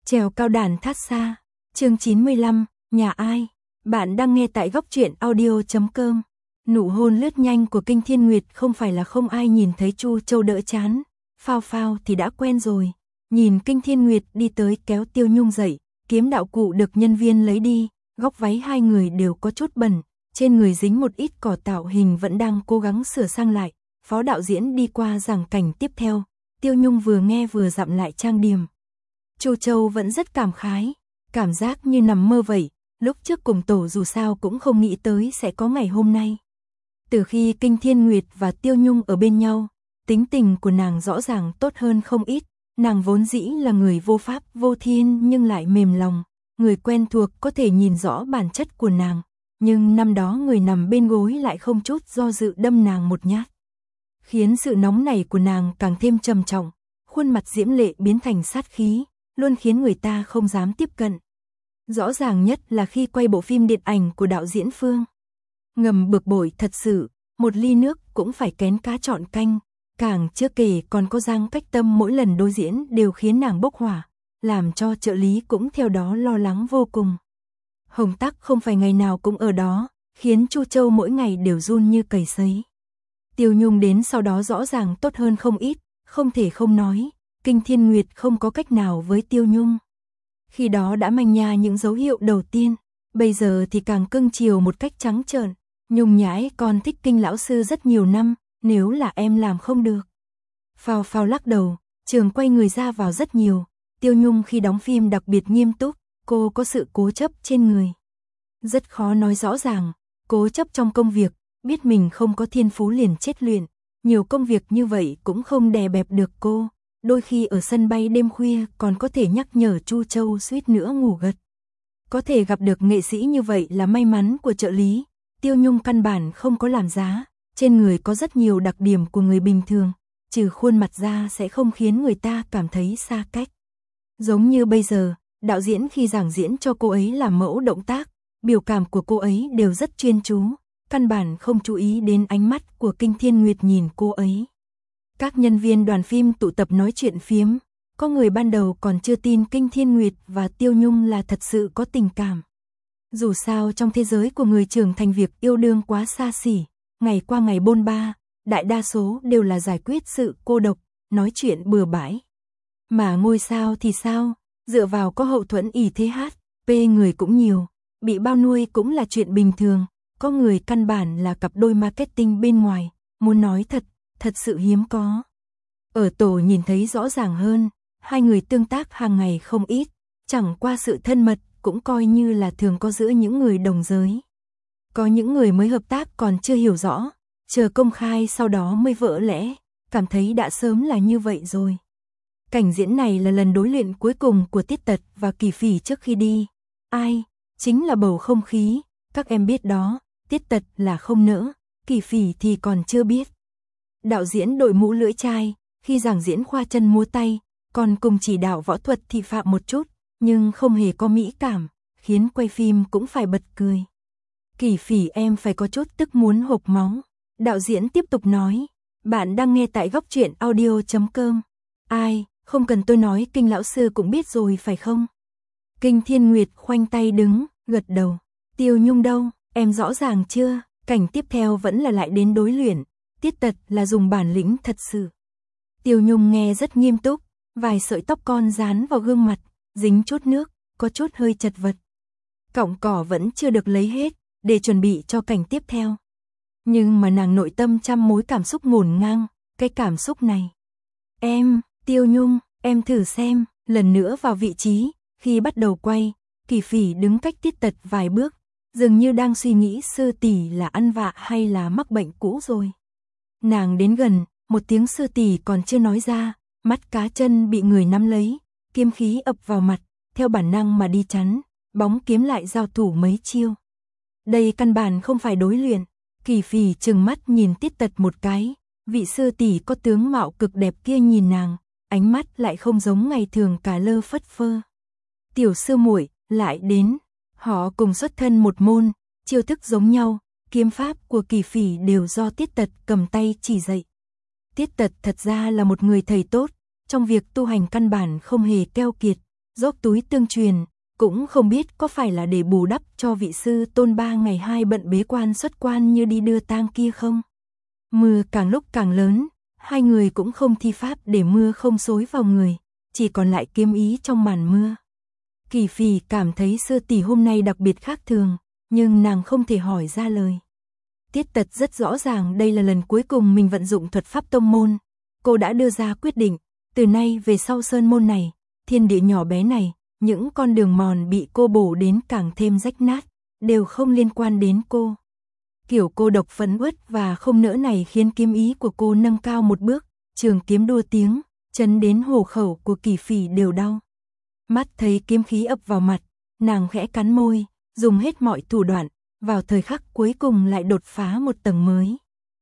Trèo cao đàn thát xa, chương 95, nhà ai? Bạn đang nghe tại góc truyện audio.com. Nụ hôn lướt nhanh của Kinh Thiên Nguyệt không phải là không ai nhìn thấy Chu Châu đỡ chán, phao phao thì đã quen rồi. Nhìn Kinh Thiên Nguyệt đi tới kéo Tiêu Nhung dậy, kiếm đạo cụ được nhân viên lấy đi, góc váy hai người đều có chút bẩn, trên người dính một ít cỏ tạo hình vẫn đang cố gắng sửa sang lại. Phó đạo diễn đi qua giảng cảnh tiếp theo, Tiêu Nhung vừa nghe vừa dặm lại trang điểm. Chu Châu vẫn rất cảm khái, cảm giác như nằm mơ vậy, lúc trước cùng tổ dù sao cũng không nghĩ tới sẽ có ngày hôm nay. Từ khi Kinh Thiên Nguyệt và Tiêu Nhung ở bên nhau, tính tình của nàng rõ ràng tốt hơn không ít, nàng vốn dĩ là người vô pháp vô thiên nhưng lại mềm lòng, người quen thuộc có thể nhìn rõ bản chất của nàng, nhưng năm đó người nằm bên gối lại không chút do dự đâm nàng một nhát, khiến sự nóng nảy của nàng càng thêm trầm trọng, khuôn mặt diễm lệ biến thành sát khí, luôn khiến người ta không dám tiếp cận. Rõ ràng nhất là khi quay bộ phim điện ảnh của đạo diễn Phương. Ngầm bực bội thật sự, một ly nước cũng phải kén cá chọn canh, càng chưa kể còn có Giang Cách Tâm mỗi lần đối diễn đều khiến nàng bốc hỏa, làm cho trợ lý cũng theo đó lo lắng vô cùng. Hồng Tắc không phải ngày nào cũng ở đó, khiến Chu Châu mỗi ngày đều run như cầy sấy. Tiêu Nhung đến sau đó rõ ràng tốt hơn không ít, không thể không nói, Kinh Thiên Nguyệt không có cách nào với Tiêu Nhung. Khi đó đã manh nha những dấu hiệu đầu tiên, bây giờ thì càng cưng chiều một cách trắng trợn. Nhung nhãi con thích Kinh lão sư rất nhiều năm, nếu là em làm không được. Phao phao lắc đầu, trường quay người ra vào rất nhiều, Tiêu Nhung khi đóng phim đặc biệt nghiêm túc, cô có sự cố chấp trên người. Rất khó nói rõ ràng, cố chấp trong công việc, biết mình không có thiên phú liền chết luyện, nhiều công việc như vậy cũng không đè bẹp được cô. Đôi khi ở sân bay đêm khuya còn có thể nhắc nhở Chu Châu suýt nữa ngủ gật. Có thể gặp được nghệ sĩ như vậy là may mắn của trợ lý. Tiêu Nhung căn bản không có làm giá, trên người có rất nhiều đặc điểm của người bình thường, trừ khuôn mặt ra sẽ không khiến người ta cảm thấy xa cách. Giống như bây giờ, đạo diễn khi giảng diễn cho cô ấy làm mẫu động tác, biểu cảm của cô ấy đều rất chuyên chú, căn bản không chú ý đến ánh mắt của Kinh Thiên Nguyệt nhìn cô ấy. Các nhân viên đoàn phim tụ tập nói chuyện phiếm, có người ban đầu còn chưa tin Kinh Thiên Nguyệt và Tiêu Nhung là thật sự có tình cảm. Dù sao trong thế giới của người trưởng thành việc yêu đương quá xa xỉ, ngày qua ngày bôn ba, đại đa số đều là giải quyết sự cô độc, nói chuyện bừa bãi. Mà ngôi sao thì sao, dựa vào có hậu thuẫn ỷ thế hát, người cũng nhiều, bị bao nuôi cũng là chuyện bình thường, có người căn bản là cặp đôi marketing bên ngoài, muốn nói thật sự hiếm có. Ở tổ nhìn thấy rõ ràng hơn, hai người tương tác hàng ngày không ít, chẳng qua sự thân mật cũng coi như là thường có giữa những người đồng giới. Có những người mới hợp tác còn chưa hiểu rõ, chờ công khai sau đó mới vỡ lẽ, cảm thấy đã sớm là như vậy rồi. Cảnh diễn này là lần đối luyện cuối cùng của Tiết Tật và Kỳ Phỉ trước khi đi. Ai? Chính là bầu không khí, các em biết đó, Tiết Tật là không nỡ, Kỳ Phỉ thì còn chưa biết. Đạo diễn đội mũ lưỡi chai, khi giảng diễn khoa chân múa tay, còn cùng chỉ đạo võ thuật thì phạm một chút, nhưng không hề có mỹ cảm, khiến quay phim cũng phải bật cười. Kỳ Phỉ em phải có chút tức muốn hộc máu. Đạo diễn tiếp tục nói, bạn đang nghe tại góc truyện audio.com. Ai, không cần tôi nói Kinh lão sư cũng biết rồi phải không? Kinh Thiên Nguyệt khoanh tay đứng, gật đầu. Tiêu Nhung đâu, em rõ ràng chưa? Cảnh tiếp theo vẫn là lại đến đối luyện. Tiết Tật là dùng bản lĩnh thật sự. Tiêu Nhung nghe rất nghiêm túc, vài sợi tóc con dán vào gương mặt, dính chút nước, có chút hơi chật vật. Cọng cỏ vẫn chưa được lấy hết, để chuẩn bị cho cảnh tiếp theo. Nhưng mà nàng nội tâm trăm mối cảm xúc ngổn ngang, cái cảm xúc này. Tiêu Nhung, em thử xem, lần nữa vào vị trí, khi bắt đầu quay, Kỳ Phỉ đứng cách Tiết Tật vài bước, dường như đang suy nghĩ sư tỷ là ăn vạ hay là mắc bệnh cũ rồi. Nàng đến gần, một tiếng sư tỷ còn chưa nói ra, mắt cá chân bị người nắm lấy, kiếm khí ập vào mặt, theo bản năng mà đi chắn, bóng kiếm lại giao thủ mấy chiêu. Đây căn bản không phải đối luyện, Kỳ Phỉ trừng mắt nhìn Tiết Tật một cái, vị sư tỷ có tướng mạo cực đẹp kia nhìn nàng, ánh mắt lại không giống ngày thường cả lơ phất phơ. Tiểu sư muội lại đến, họ cùng xuất thân một môn, chiêu thức giống nhau, kiếm pháp của Kỳ Phỉ đều do Tiết Tật cầm tay chỉ dạy. Tiết Tật thật ra là một người thầy tốt, trong việc tu hành căn bản không hề keo kiệt, dốc túi tương truyền, cũng không biết có phải là để bù đắp cho vị sư tôn 3 ngày 2 bận bế quan xuất quan như đi đưa tang kia không. Mưa càng lúc càng lớn, hai người cũng không thi pháp để mưa không xối vào người, chỉ còn lại kiếm ý trong màn mưa. Kỳ Phỉ cảm thấy sư tỷ hôm nay đặc biệt khác thường, nhưng nàng không thể hỏi ra lời. Tiết Tật rất rõ ràng đây là lần cuối cùng mình vận dụng thuật pháp tông môn. Cô đã đưa ra quyết định, từ nay về sau sơn môn này, thiên địa nhỏ bé này, những con đường mòn bị cô bổ đến càng thêm rách nát, đều không liên quan đến cô. Kiểu cô độc phấn uất và không nỡ này khiến kiếm ý của cô nâng cao một bước, trường kiếm đua tiếng, chấn đến hổ khẩu của Kỳ Phỉ đều đau. Mắt thấy kiếm khí ập vào mặt, nàng khẽ cắn môi, dùng hết mọi thủ đoạn, vào thời khắc cuối cùng lại đột phá một tầng mới.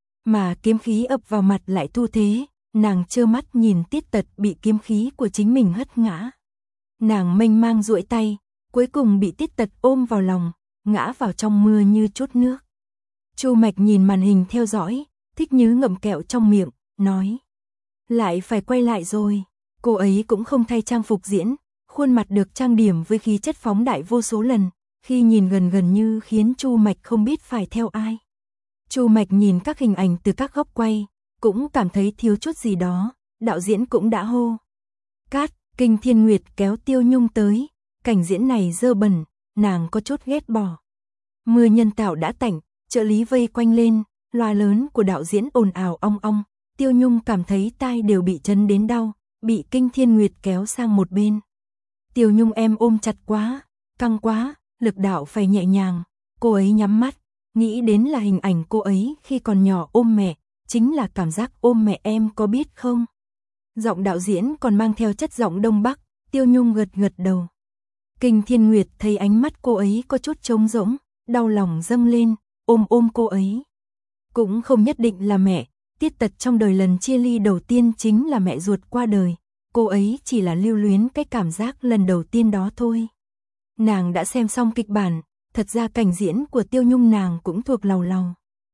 Mà kiếm khí ập vào mặt lại thu thế, nàng trơ mắt nhìn Tiết Tật bị kiếm khí của chính mình hất ngã. Nàng mênh mang duỗi tay, cuối cùng bị Tiết Tật ôm vào lòng, ngã vào trong mưa như trút nước. Chu Mạch nhìn màn hình theo dõi, Thích Nhứ ngậm kẹo trong miệng, nói: lại phải quay lại rồi. Cô ấy cũng không thay trang phục diễn, khuôn mặt được trang điểm với khí chất phóng đại vô số lần, khi nhìn gần như khiến Chu Mạch không biết phải theo ai. Chu Mạch nhìn các hình ảnh từ các góc quay, cũng cảm thấy thiếu chút gì đó, đạo diễn cũng đã hô. Cát, Kinh Thiên Nguyệt kéo Tiêu Nhung tới, cảnh diễn này dơ bẩn, nàng có chút ghét bỏ. Mưa nhân tạo đã tạnh, trợ lý vây quanh lên, loa lớn của đạo diễn ồn ào ong ong, Tiêu Nhung cảm thấy tai đều bị chấn đến đau, bị Kinh Thiên Nguyệt kéo sang một bên. Tiêu Nhung em ôm chặt quá, căng quá, lực đạo phải nhẹ nhàng. Cô ấy nhắm mắt, nghĩ đến là hình ảnh cô ấy khi còn nhỏ ôm mẹ, chính là cảm giác ôm mẹ em có biết không? Giọng đạo diễn còn mang theo chất giọng Đông Bắc, Tiêu Nhung gật gật đầu. Kinh Thiên Nguyệt thấy ánh mắt cô ấy có chút trống rỗng, đau lòng dâng lên, ôm cô ấy. Cũng không nhất định là mẹ, Tiết Tật trong đời lần chia ly đầu tiên chính là mẹ ruột qua đời, cô ấy chỉ là lưu luyến cái cảm giác lần đầu tiên đó thôi. Nàng đã xem xong kịch bản, thật ra cảnh diễn của Tiêu Nhung nàng cũng thuộc lầu lầu.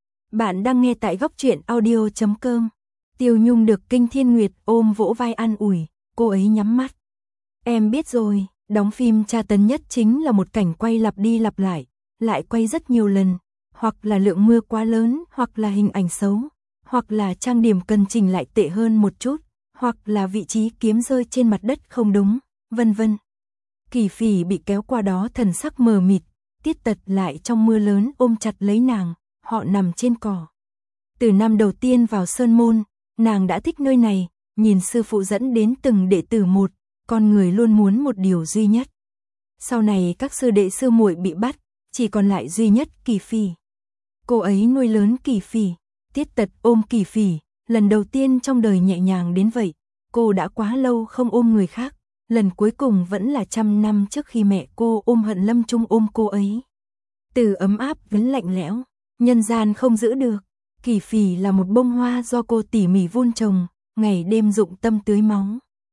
Bạn đang nghe tại góc truyện audio.com. Tiêu Nhung được Kinh Thiên Nguyệt ôm vỗ vai an ủi, cô ấy nhắm mắt. Em biết rồi, đóng phim tra tấn nhất chính là một cảnh quay lặp đi lặp lại quay rất nhiều lần, hoặc là lượng mưa quá lớn, hoặc là hình ảnh xấu, hoặc là trang điểm cần chỉnh lại tệ hơn một chút, hoặc là vị trí kiếm rơi trên mặt đất không đúng, vân vân. Kỳ Phỉ bị kéo qua đó thần sắc mờ mịt, Tiết Tật lại trong mưa lớn ôm chặt lấy nàng, họ nằm trên cỏ. Từ năm đầu tiên vào sơn môn, nàng đã thích nơi này, nhìn sư phụ dẫn đến từng đệ tử một, con người luôn muốn một điều duy nhất. Sau này các sư đệ sư muội bị bắt, chỉ còn lại duy nhất Kỳ Phỉ. Cô ấy nuôi lớn Kỳ Phỉ, Tiết Tật ôm Kỳ Phỉ, lần đầu tiên trong đời nhẹ nhàng đến vậy, cô đã quá lâu không ôm người khác. Lần cuối cùng vẫn là 100 năm trước khi mẹ cô ôm Hận Lâm Trung ôm cô ấy. Từ ấm áp đến lạnh lẽo, nhân gian không giữ được. Kỳ Phỉ là một bông hoa do cô tỉ mỉ vun trồng, ngày đêm dụng tâm tưới máu.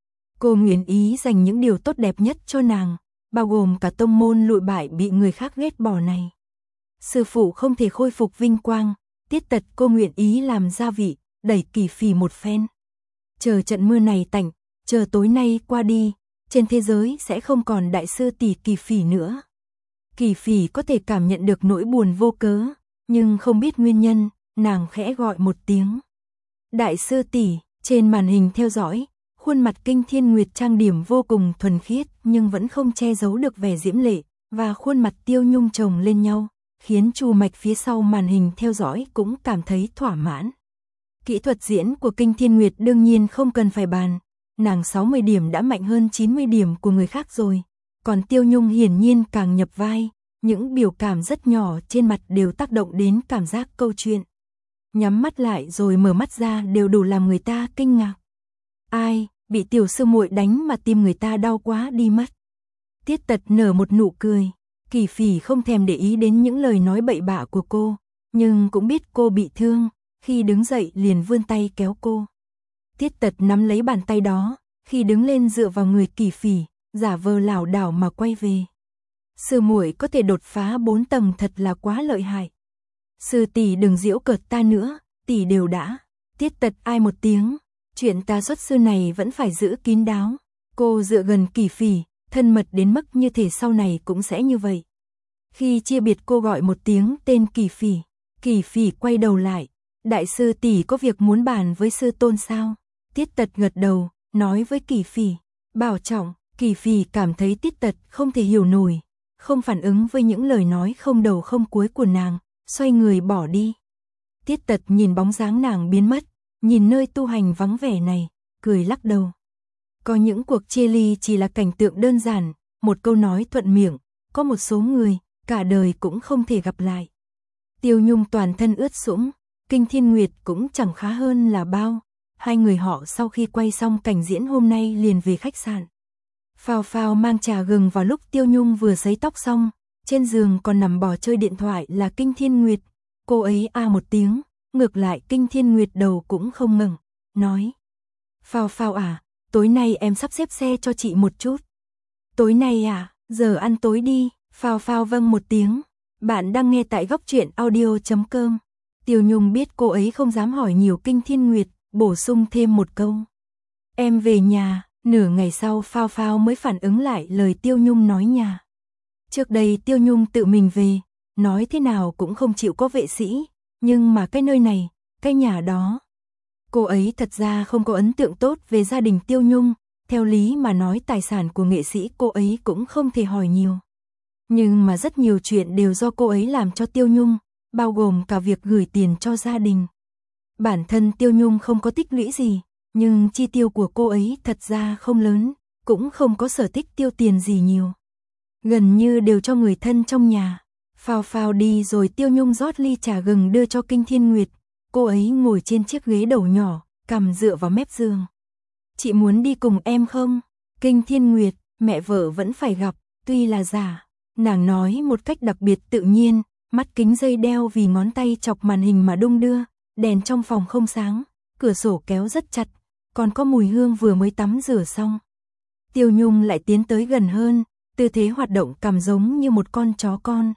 Cô nguyện ý dành những điều tốt đẹp nhất cho nàng, bao gồm cả tông môn lụi bại bị người khác ghét bỏ này. Sư phụ không thể khôi phục vinh quang, Tiết Tật cô nguyện ý làm gia vị, đẩy Kỳ Phỉ một phen. Chờ trận mưa này tạnh, chờ tối nay qua đi, trên thế giới sẽ không còn đại sư tỷ Kỳ Phỉ nữa. Kỳ Phỉ có thể cảm nhận được nỗi buồn vô cớ, nhưng không biết nguyên nhân, nàng khẽ gọi một tiếng. Đại sư tỷ, trên màn hình theo dõi, khuôn mặt Kinh Thiên Nguyệt trang điểm vô cùng thuần khiết nhưng vẫn không che giấu được vẻ diễm lệ, và khuôn mặt Tiêu Nhung chồng lên nhau, khiến Chu Mạch phía sau màn hình theo dõi cũng cảm thấy thỏa mãn. Kỹ thuật diễn của Kinh Thiên Nguyệt đương nhiên không cần phải bàn. Nàng 60 điểm đã mạnh hơn 90 điểm của người khác rồi, còn Tiêu Nhung hiển nhiên càng nhập vai, những biểu cảm rất nhỏ trên mặt đều tác động đến cảm giác câu chuyện. Nhắm mắt lại rồi mở mắt ra đều đủ làm người ta kinh ngạc. Ai, bị tiểu sư muội đánh mà tim người ta đau quá đi mất. Tiết Tật nở một nụ cười, Kỳ Phỉ không thèm để ý đến những lời nói bậy bạ của cô, nhưng cũng biết cô bị thương, khi đứng dậy liền vươn tay kéo cô. Tiết Tật nắm lấy bàn tay đó, khi đứng lên dựa vào người Kỳ Phỉ, giả vờ lảo đảo mà quay về. Sư muội có thể đột phá 4 tầng thật là quá lợi hại. Sư tỷ đừng giễu cợt ta nữa, tỷ đều đã. Tiết Tật ai một tiếng, chuyện ta xuất sư này vẫn phải giữ kín đáo. Cô dựa gần Kỳ Phỉ, thân mật đến mức như thể sau này cũng sẽ như vậy. Khi chia biệt cô gọi một tiếng tên Kỳ Phỉ quay đầu lại, đại sư tỷ có việc muốn bàn với sư tôn sao? Tiết Tật gật đầu, nói với Kỳ Phỉ, bảo trọng. Kỳ Phỉ cảm thấy Tiết Tật không thể hiểu nổi, không phản ứng với những lời nói không đầu không cuối của nàng, xoay người bỏ đi. Tiết Tật nhìn bóng dáng nàng biến mất, nhìn nơi tu hành vắng vẻ này, cười lắc đầu. Có những cuộc chia ly chỉ là cảnh tượng đơn giản, một câu nói thuận miệng, có một số người, cả đời cũng không thể gặp lại. Tiêu Nhung toàn thân ướt sũng, Kinh Thiên Nguyệt cũng chẳng khá hơn là bao. Hai người họ sau khi quay xong cảnh diễn hôm nay liền về khách sạn. Phào Phào mang trà gừng vào lúc Tiêu Nhung vừa sấy tóc xong, trên giường còn nằm bò chơi điện thoại là Kinh Thiên Nguyệt. Cô ấy một tiếng, ngược lại Kinh Thiên Nguyệt đầu cũng không ngẩng, nói: Phào Phào tối nay em sắp xếp xe cho chị một chút. Tối nay giờ ăn tối đi. Phào Phào vâng một tiếng. Bạn đang nghe tại Góc Truyện Audio.com. Tiêu Nhung biết cô ấy không dám hỏi nhiều Kinh Thiên Nguyệt, bổ sung thêm một câu: Em về nhà. Nửa ngày sau Phào Phào mới phản ứng lại lời Tiêu Nhung nói nhà. Trước đây Tiêu Nhung tự mình về, nói thế nào cũng không chịu có vệ sĩ, nhưng mà cái nơi này, cái nhà đó. Cô ấy thật ra không có ấn tượng tốt về gia đình Tiêu Nhung, theo lý mà nói tài sản của nghệ sĩ cô ấy cũng không thể hỏi nhiều. Nhưng mà rất nhiều chuyện đều do cô ấy làm cho Tiêu Nhung, bao gồm cả việc gửi tiền cho gia đình. Bản thân Tiêu Nhung không có tích lũy gì, nhưng chi tiêu của cô ấy thật ra không lớn, cũng không có sở thích tiêu tiền gì nhiều. Gần như đều cho người thân trong nhà. Phào Phào đi rồi Tiêu Nhung rót ly trà gừng đưa cho Kinh Thiên Nguyệt. Cô ấy ngồi trên chiếc ghế đầu nhỏ, cằm dựa vào mép giường. Chị muốn đi cùng em không? Kinh Thiên Nguyệt, mẹ vợ vẫn phải gặp, tuy là giả. Nàng nói một cách đặc biệt tự nhiên, mắt kính dây đeo vì ngón tay chọc màn hình mà đung đưa, đèn trong phòng không sáng, cửa sổ kéo rất chặt, còn có mùi hương vừa mới tắm rửa xong. Tiêu Nhung lại tiến tới gần hơn, tư thế hoạt động cằm giống như một con chó con.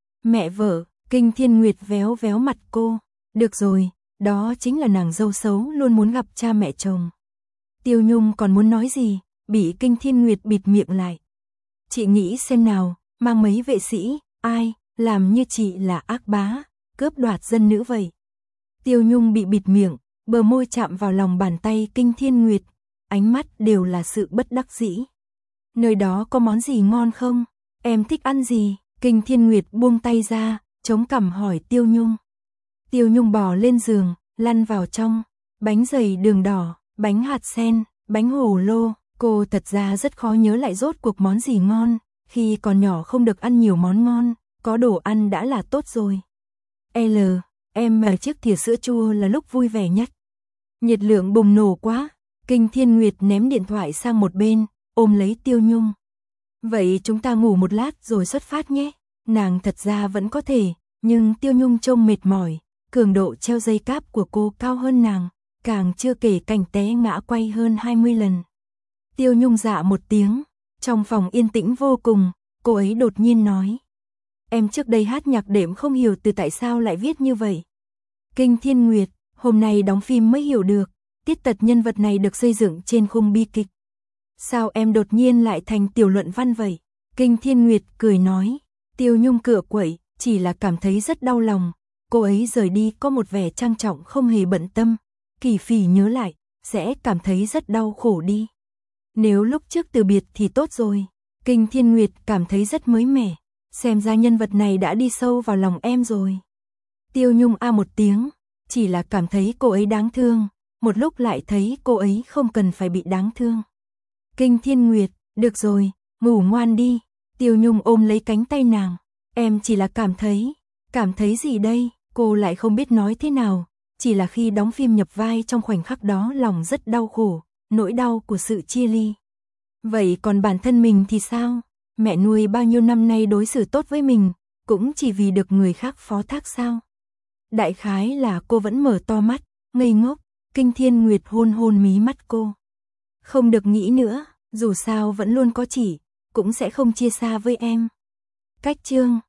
Mẹ vợ, Kinh Thiên Nguyệt véo véo mặt cô. Được rồi, đó chính là nàng dâu xấu luôn muốn gặp cha mẹ chồng. Tiêu Nhung còn muốn nói gì, bị Kinh Thiên Nguyệt bịt miệng lại. Chị nghĩ xem nào, mang mấy vệ sĩ, ai, làm như chị là ác bá, cướp đoạt dân nữ vậy. Tiêu Nhung bị bịt miệng, bờ môi chạm vào lòng bàn tay Kinh Thiên Nguyệt, ánh mắt đều là sự bất đắc dĩ. Nơi đó có món gì ngon không? Em thích ăn gì? Kinh Thiên Nguyệt buông tay ra, chống cằm hỏi Tiêu Nhung. Tiêu Nhung bò lên giường, lăn vào trong, bánh dày đường đỏ, bánh hạt sen, bánh hồ lô. Cô thật ra rất khó nhớ lại rốt cuộc món gì ngon, khi còn nhỏ không được ăn nhiều món ngon, có đồ ăn đã là tốt rồi. Em mà chiếc thìa sữa chua là lúc vui vẻ nhất. Nhiệt lượng bùng nổ quá, Kinh Thiên Nguyệt ném điện thoại sang một bên, ôm lấy Tiêu Nhung. Vậy chúng ta ngủ một lát rồi xuất phát nhé. Nàng thật ra vẫn có thể, nhưng Tiêu Nhung trông mệt mỏi, cường độ treo dây cáp của cô cao hơn nàng, càng chưa kể cảnh té ngã quay hơn 20 lần. Tiêu Nhung dạ một tiếng, trong phòng yên tĩnh vô cùng, cô ấy đột nhiên nói. Em trước đây hát nhạc đệm không hiểu từ tại sao lại viết như vậy. Kinh Thiên Nguyệt, hôm nay đóng phim mới hiểu được, Tiết Tật nhân vật này được xây dựng trên khung bi kịch. Sao em đột nhiên lại thành tiểu luận văn vậy? Kinh Thiên Nguyệt cười nói. Tiêu Nhung cựa quậy, chỉ là cảm thấy rất đau lòng. Cô ấy rời đi có một vẻ trang trọng không hề bận tâm. Kỳ Phỉ nhớ lại, sẽ cảm thấy rất đau khổ đi. Nếu lúc trước từ biệt thì tốt rồi. Kinh Thiên Nguyệt cảm thấy rất mới mẻ. Xem ra nhân vật này đã đi sâu vào lòng em rồi. Tiêu Nhung một tiếng, chỉ là cảm thấy cô ấy đáng thương. Một lúc lại thấy cô ấy không cần phải bị đáng thương. Kinh Thiên Nguyệt, được rồi, ngủ ngoan đi. Tiêu Nhung ôm lấy cánh tay nàng. Em chỉ là cảm thấy gì đây? Cô lại không biết nói thế nào. Chỉ là khi đóng phim nhập vai trong khoảnh khắc đó lòng rất đau khổ, nỗi đau của sự chia ly. Vậy còn bản thân mình thì sao? Mẹ nuôi bao nhiêu năm nay đối xử tốt với mình, cũng chỉ vì được người khác phó thác sao? Đại khái là cô vẫn mở to mắt, ngây ngốc. Kinh Thiên Nguyệt hôn hôn mí mắt cô. Không được nghĩ nữa, dù sao vẫn luôn có chị, cũng sẽ không chia xa với em. Cách chương